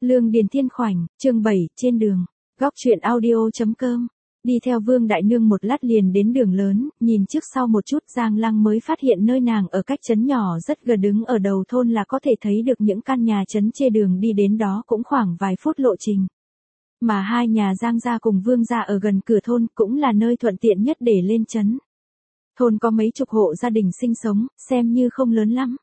Lương Điền Thiên Khoảnh, chương 7, trên đường. Góc truyện audio.com. Đi theo Vương Đại Nương một lát liền đến đường lớn, nhìn trước sau một chút Giang Lăng mới phát hiện nơi nàng ở cách trấn nhỏ rất gần, đứng ở đầu thôn là có thể thấy được những căn nhà trấn, chê đường đi đến đó cũng khoảng vài phút lộ trình. Mà hai nhà Giang gia cùng Vương gia ở gần cửa thôn, cũng là nơi thuận tiện nhất để lên trấn. Thôn có mấy chục hộ gia đình sinh sống, xem như không lớn lắm.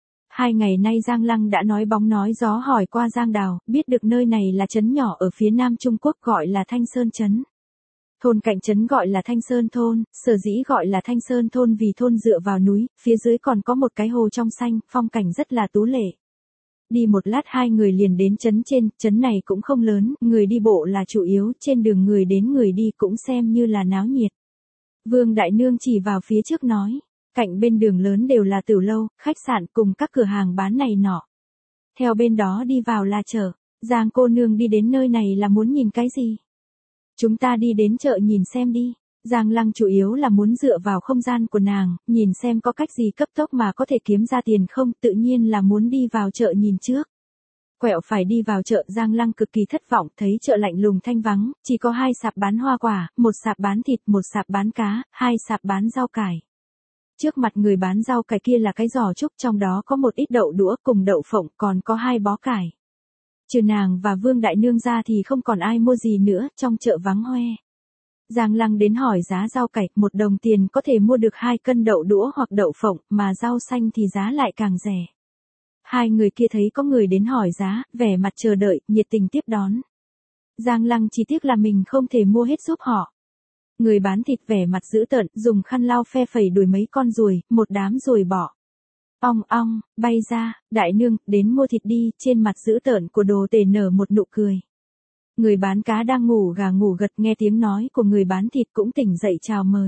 2 ngày nay Giang Lăng đã nói bóng nói gió hỏi qua Giang Đào, biết được nơi này là trấn nhỏ ở phía nam Trung Quốc gọi là Thanh Sơn trấn. Thôn cạnh trấn gọi là Thanh Sơn thôn, sở dĩ gọi là Thanh Sơn thôn vì thôn dựa vào núi, phía dưới còn có một cái hồ trong xanh, phong cảnh rất là tú lệ. Đi một lát hai người liền đến trấn trên, trấn này cũng không lớn, người đi bộ là chủ yếu, trên đường người đến người đi cũng xem như là náo nhiệt. Vương Đại Nương chỉ vào phía trước nói. Cạnh bên đường lớn đều là tiểu lâu, khách sạn cùng các cửa hàng bán này nọ. Theo bên đó đi vào là chợ. Giang cô nương đi đến nơi này là muốn nhìn cái gì? Chúng ta đi đến chợ nhìn xem đi. Giang Lăng chủ yếu là muốn dựa vào không gian của nàng, nhìn xem có cách gì cấp tốc mà có thể kiếm ra tiền không, tự nhiên là muốn đi vào chợ nhìn trước. Quẹo phải đi vào chợ, Giang Lăng cực kỳ thất vọng, thấy chợ lạnh lùng thanh vắng, chỉ có 2 sạp bán hoa quả, 1 sạp bán thịt, 1 sạp bán cá, 2 sạp bán rau cải. Trước mặt người bán rau cải kia là cái giỏ trúc, trong đó có một ít đậu đũa cùng đậu phộng, còn có 2 bó cải. Trừ nàng và Vương Đại Nương ra thì không còn ai mua gì nữa, trong chợ vắng hoe. Giang Lăng đến hỏi giá rau cải, 1 đồng tiền có thể mua được 2 cân đậu đũa hoặc đậu phộng, mà rau xanh thì giá lại càng rẻ. Hai người kia thấy có người đến hỏi giá, vẻ mặt chờ đợi, nhiệt tình tiếp đón. Giang Lăng chỉ tiếc là mình không thể mua hết giúp họ. Người bán thịt vẻ mặt dữ tợn, dùng khăn lau phe phẩy đuổi mấy con ruồi, một đám ruồi bỏ. Ong ong, bay ra, Đại Nương, đến mua thịt đi, trên mặt dữ tợn của đồ tể nở một nụ cười. Người bán cá đang ngủ gà ngủ gật, nghe tiếng nói của người bán thịt cũng tỉnh dậy chào mời.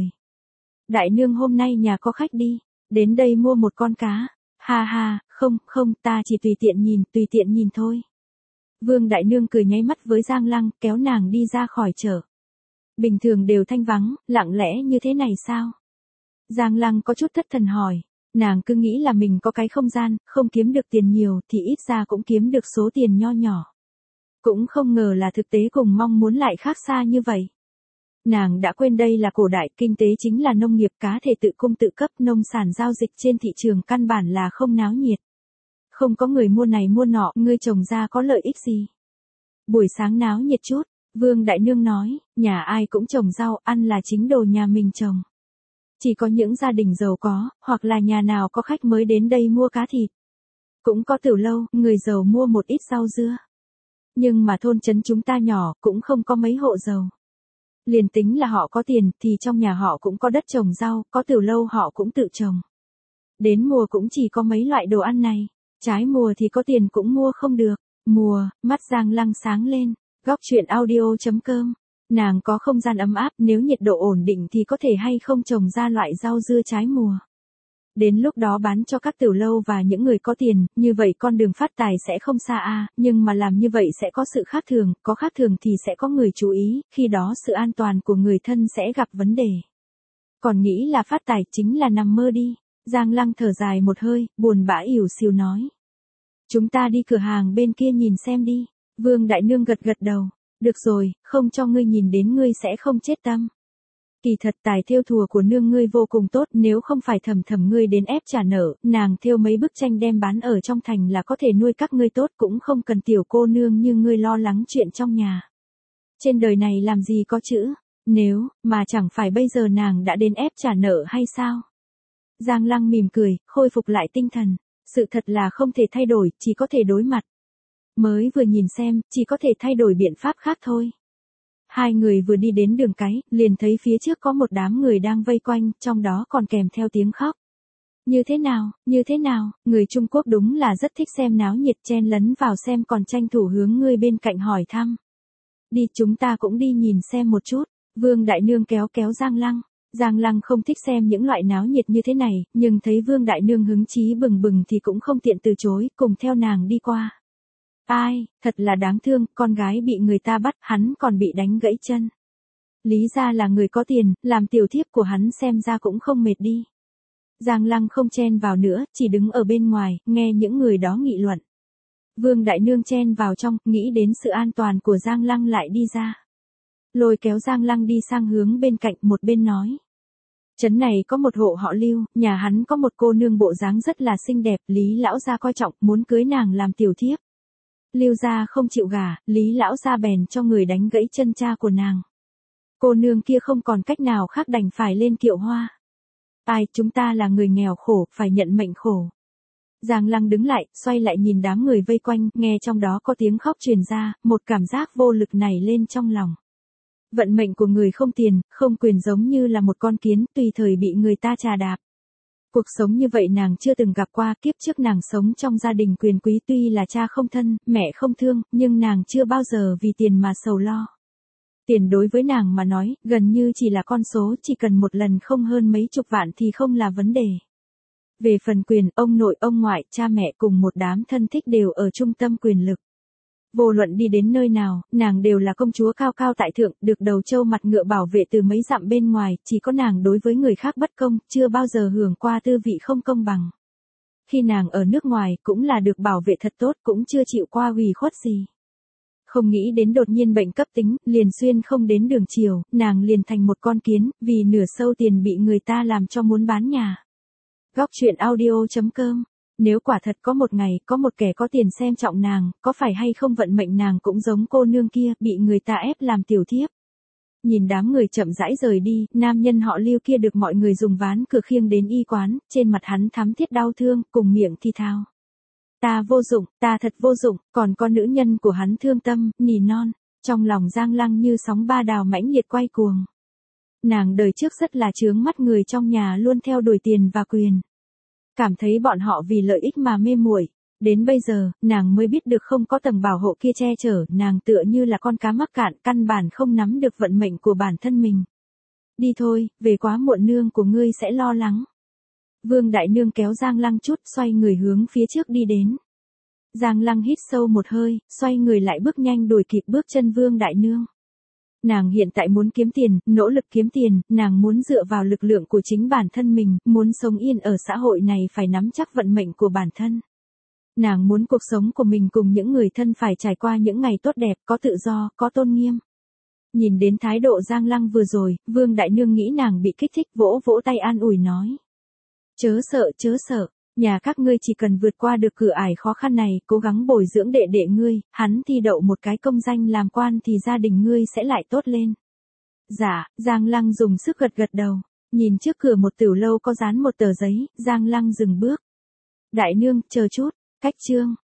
Đại Nương hôm nay nhà có khách đi, đến đây mua một con cá. Ha ha, không, ta chỉ tùy tiện nhìn thôi. Vương Đại Nương cười nháy mắt với Giang Lăng, kéo nàng đi ra khỏi chợ. Bình thường đều thanh vắng, lặng lẽ như thế này sao? Giang Lăng có chút thất thần hỏi, nàng cứ nghĩ là mình có cái không gian, không kiếm được tiền nhiều thì ít ra cũng kiếm được số tiền nho nhỏ. Cũng không ngờ là thực tế cùng mong muốn lại khác xa như vậy. Nàng đã quên đây là cổ đại, kinh tế chính là nông nghiệp, cá thể tự cung tự cấp, nông sản giao dịch trên thị trường căn bản là không náo nhiệt. Không có người mua này mua nọ, ngươi trồng ra có lợi ích gì? Buổi sáng náo nhiệt chút. Vương Đại Nương nói, nhà ai cũng trồng rau, ăn là chính đồ nhà mình trồng. Chỉ có những gia đình giàu có, hoặc là nhà nào có khách mới đến đây mua cá thịt. Cũng có tiểu lâu, người giàu mua một ít rau dưa. Nhưng mà thôn trấn chúng ta nhỏ, cũng không có mấy hộ giàu. Liền tính là họ có tiền, thì trong nhà họ cũng có đất trồng rau, có tiểu lâu họ cũng tự trồng. Đến mùa cũng chỉ có mấy loại đồ ăn này. Trái mùa thì có tiền cũng mua không được. Mùa, mắt Giang Lăng sáng lên. Góc truyện audio.com. Nàng có không gian ấm áp, nếu nhiệt độ ổn định thì có thể hay không trồng ra loại rau dưa trái mùa. Đến lúc đó bán cho các tiểu lâu và những người có tiền, như vậy con đường phát tài sẽ không xa nhưng mà làm như vậy sẽ có sự khác thường, có khác thường thì sẽ có người chú ý, khi đó sự an toàn của người thân sẽ gặp vấn đề. Còn nghĩ là phát tài chính là nằm mơ đi. Giang Lăng thở dài một hơi, buồn bã ỉu xìu nói. Chúng ta đi cửa hàng bên kia nhìn xem đi. Vương Đại Nương gật đầu. Được rồi, không cho ngươi nhìn đến ngươi sẽ không chết tâm. Kỳ thật tài thêu thùa của nương ngươi vô cùng tốt, nếu không phải thầm ngươi đến ép trả nợ, nàng thêu mấy bức tranh đem bán ở trong thành là có thể nuôi các ngươi tốt, cũng không cần tiểu cô nương như ngươi lo lắng chuyện trong nhà. Trên đời này làm gì có chữ, nếu, mà chẳng phải bây giờ nàng đã đến ép trả nợ hay sao? Giang Lăng mỉm cười, khôi phục lại tinh thần. Sự thật là không thể thay đổi, chỉ có thể đối mặt. Mới vừa nhìn xem, chỉ có thể thay đổi biện pháp khác thôi. Hai người vừa đi đến đường cái, liền thấy phía trước có một đám người đang vây quanh, trong đó còn kèm theo tiếng khóc. Như thế nào, người Trung Quốc đúng là rất thích xem náo nhiệt, chen lấn vào xem còn tranh thủ hướng người bên cạnh hỏi thăm. Đi, chúng ta cũng đi nhìn xem một chút. Vương Đại Nương kéo Giang Lăng. Giang Lăng không thích xem những loại náo nhiệt như thế này, nhưng thấy Vương Đại Nương hứng chí bừng bừng thì cũng không tiện từ chối, cùng theo nàng đi qua. Ai, thật là đáng thương, con gái bị người ta bắt, hắn còn bị đánh gãy chân. Lý ra là người có tiền, làm tiểu thiếp của hắn xem ra cũng không mệt đi. Giang Lăng không chen vào nữa, chỉ đứng ở bên ngoài, nghe những người đó nghị luận. Vương Đại Nương chen vào trong, nghĩ đến sự an toàn của Giang Lăng lại đi ra. Lôi kéo Giang Lăng đi sang hướng bên cạnh, một bên nói. Trấn này có một hộ họ Lưu, nhà hắn có một cô nương bộ dáng rất là xinh đẹp, Lý lão gia coi trọng, muốn cưới nàng làm tiểu thiếp. Lưu gia không chịu gả, Lý lão gia bèn cho người đánh gãy chân cha của nàng. Cô nương kia không còn cách nào khác đành phải lên kiệu hoa. Ai, chúng ta là người nghèo khổ, phải nhận mệnh khổ. Giang Lăng đứng lại, xoay lại nhìn đám người vây quanh, nghe trong đó có tiếng khóc truyền ra, một cảm giác vô lực nảy lên trong lòng. Vận mệnh của người không tiền, không quyền giống như là một con kiến, tùy thời bị người ta trà đạp. Cuộc sống như vậy nàng chưa từng gặp qua, kiếp trước nàng sống trong gia đình quyền quý, tuy là cha không thân, mẹ không thương, nhưng nàng chưa bao giờ vì tiền mà sầu lo. Tiền đối với nàng mà nói, gần như chỉ là con số, chỉ cần một lần không hơn mấy chục vạn thì không là vấn đề. Về phần quyền, ông nội ông ngoại, cha mẹ cùng một đám thân thích đều ở trung tâm quyền lực. Vô luận đi đến nơi nào, nàng đều là công chúa cao cao tại thượng, được đầu trâu mặt ngựa bảo vệ từ mấy dặm bên ngoài, chỉ có nàng đối với người khác bất công, chưa bao giờ hưởng qua tư vị không công bằng. Khi nàng ở nước ngoài, cũng là được bảo vệ thật tốt, cũng chưa chịu qua ủy khuất gì. Không nghĩ đến đột nhiên bệnh cấp tính, liền xuyên không đến đường chiều, nàng liền thành một con kiến, vì nửa sâu tiền bị người ta làm cho muốn bán nhà. Góc truyện audio.com. Nếu quả thật có một ngày, có một kẻ có tiền xem trọng nàng, có phải hay không vận mệnh nàng cũng giống cô nương kia, bị người ta ép làm tiểu thiếp. Nhìn đám người chậm rãi rời đi, nam nhân họ Lưu kia được mọi người dùng ván cửa khiêng đến y quán, trên mặt hắn thắm thiết đau thương, cùng miệng thì thào. Ta vô dụng, ta thật vô dụng, còn có nữ nhân của hắn thương tâm, nỉ non, trong lòng Giang Lăng như sóng ba đào mãnh liệt quay cuồng. Nàng đời trước rất là chướng mắt người trong nhà luôn theo đuổi tiền và quyền. Cảm thấy bọn họ vì lợi ích mà mê muội. Đến bây giờ, nàng mới biết được không có tầng bảo hộ kia che chở, nàng tựa như là con cá mắc cạn, căn bản không nắm được vận mệnh của bản thân mình. Đi thôi, về quá muộn nương của ngươi sẽ lo lắng. Vương Đại Nương kéo Giang Lăng chút, xoay người hướng phía trước đi đến. Giang Lăng hít sâu một hơi, xoay người lại bước nhanh đuổi kịp bước chân Vương Đại Nương. Nàng hiện tại muốn kiếm tiền, nỗ lực kiếm tiền, nàng muốn dựa vào lực lượng của chính bản thân mình, muốn sống yên ở xã hội này phải nắm chắc vận mệnh của bản thân. Nàng muốn cuộc sống của mình cùng những người thân phải trải qua những ngày tốt đẹp, có tự do, có tôn nghiêm. Nhìn đến thái độ Giang Lăng vừa rồi, Vương Đại Nương nghĩ nàng bị kích thích, vỗ vỗ tay an ủi nói. Chớ sợ, nhà các ngươi chỉ cần vượt qua được cửa ải khó khăn này, cố gắng bồi dưỡng đệ đệ ngươi, hắn thi đậu một cái công danh làm quan thì gia đình ngươi sẽ lại tốt lên. Dạ, Giang Lăng dùng sức gật đầu, nhìn trước cửa một tiểu lâu có dán một tờ giấy, Giang Lăng dừng bước. Đại nương, chờ chút, cách chương.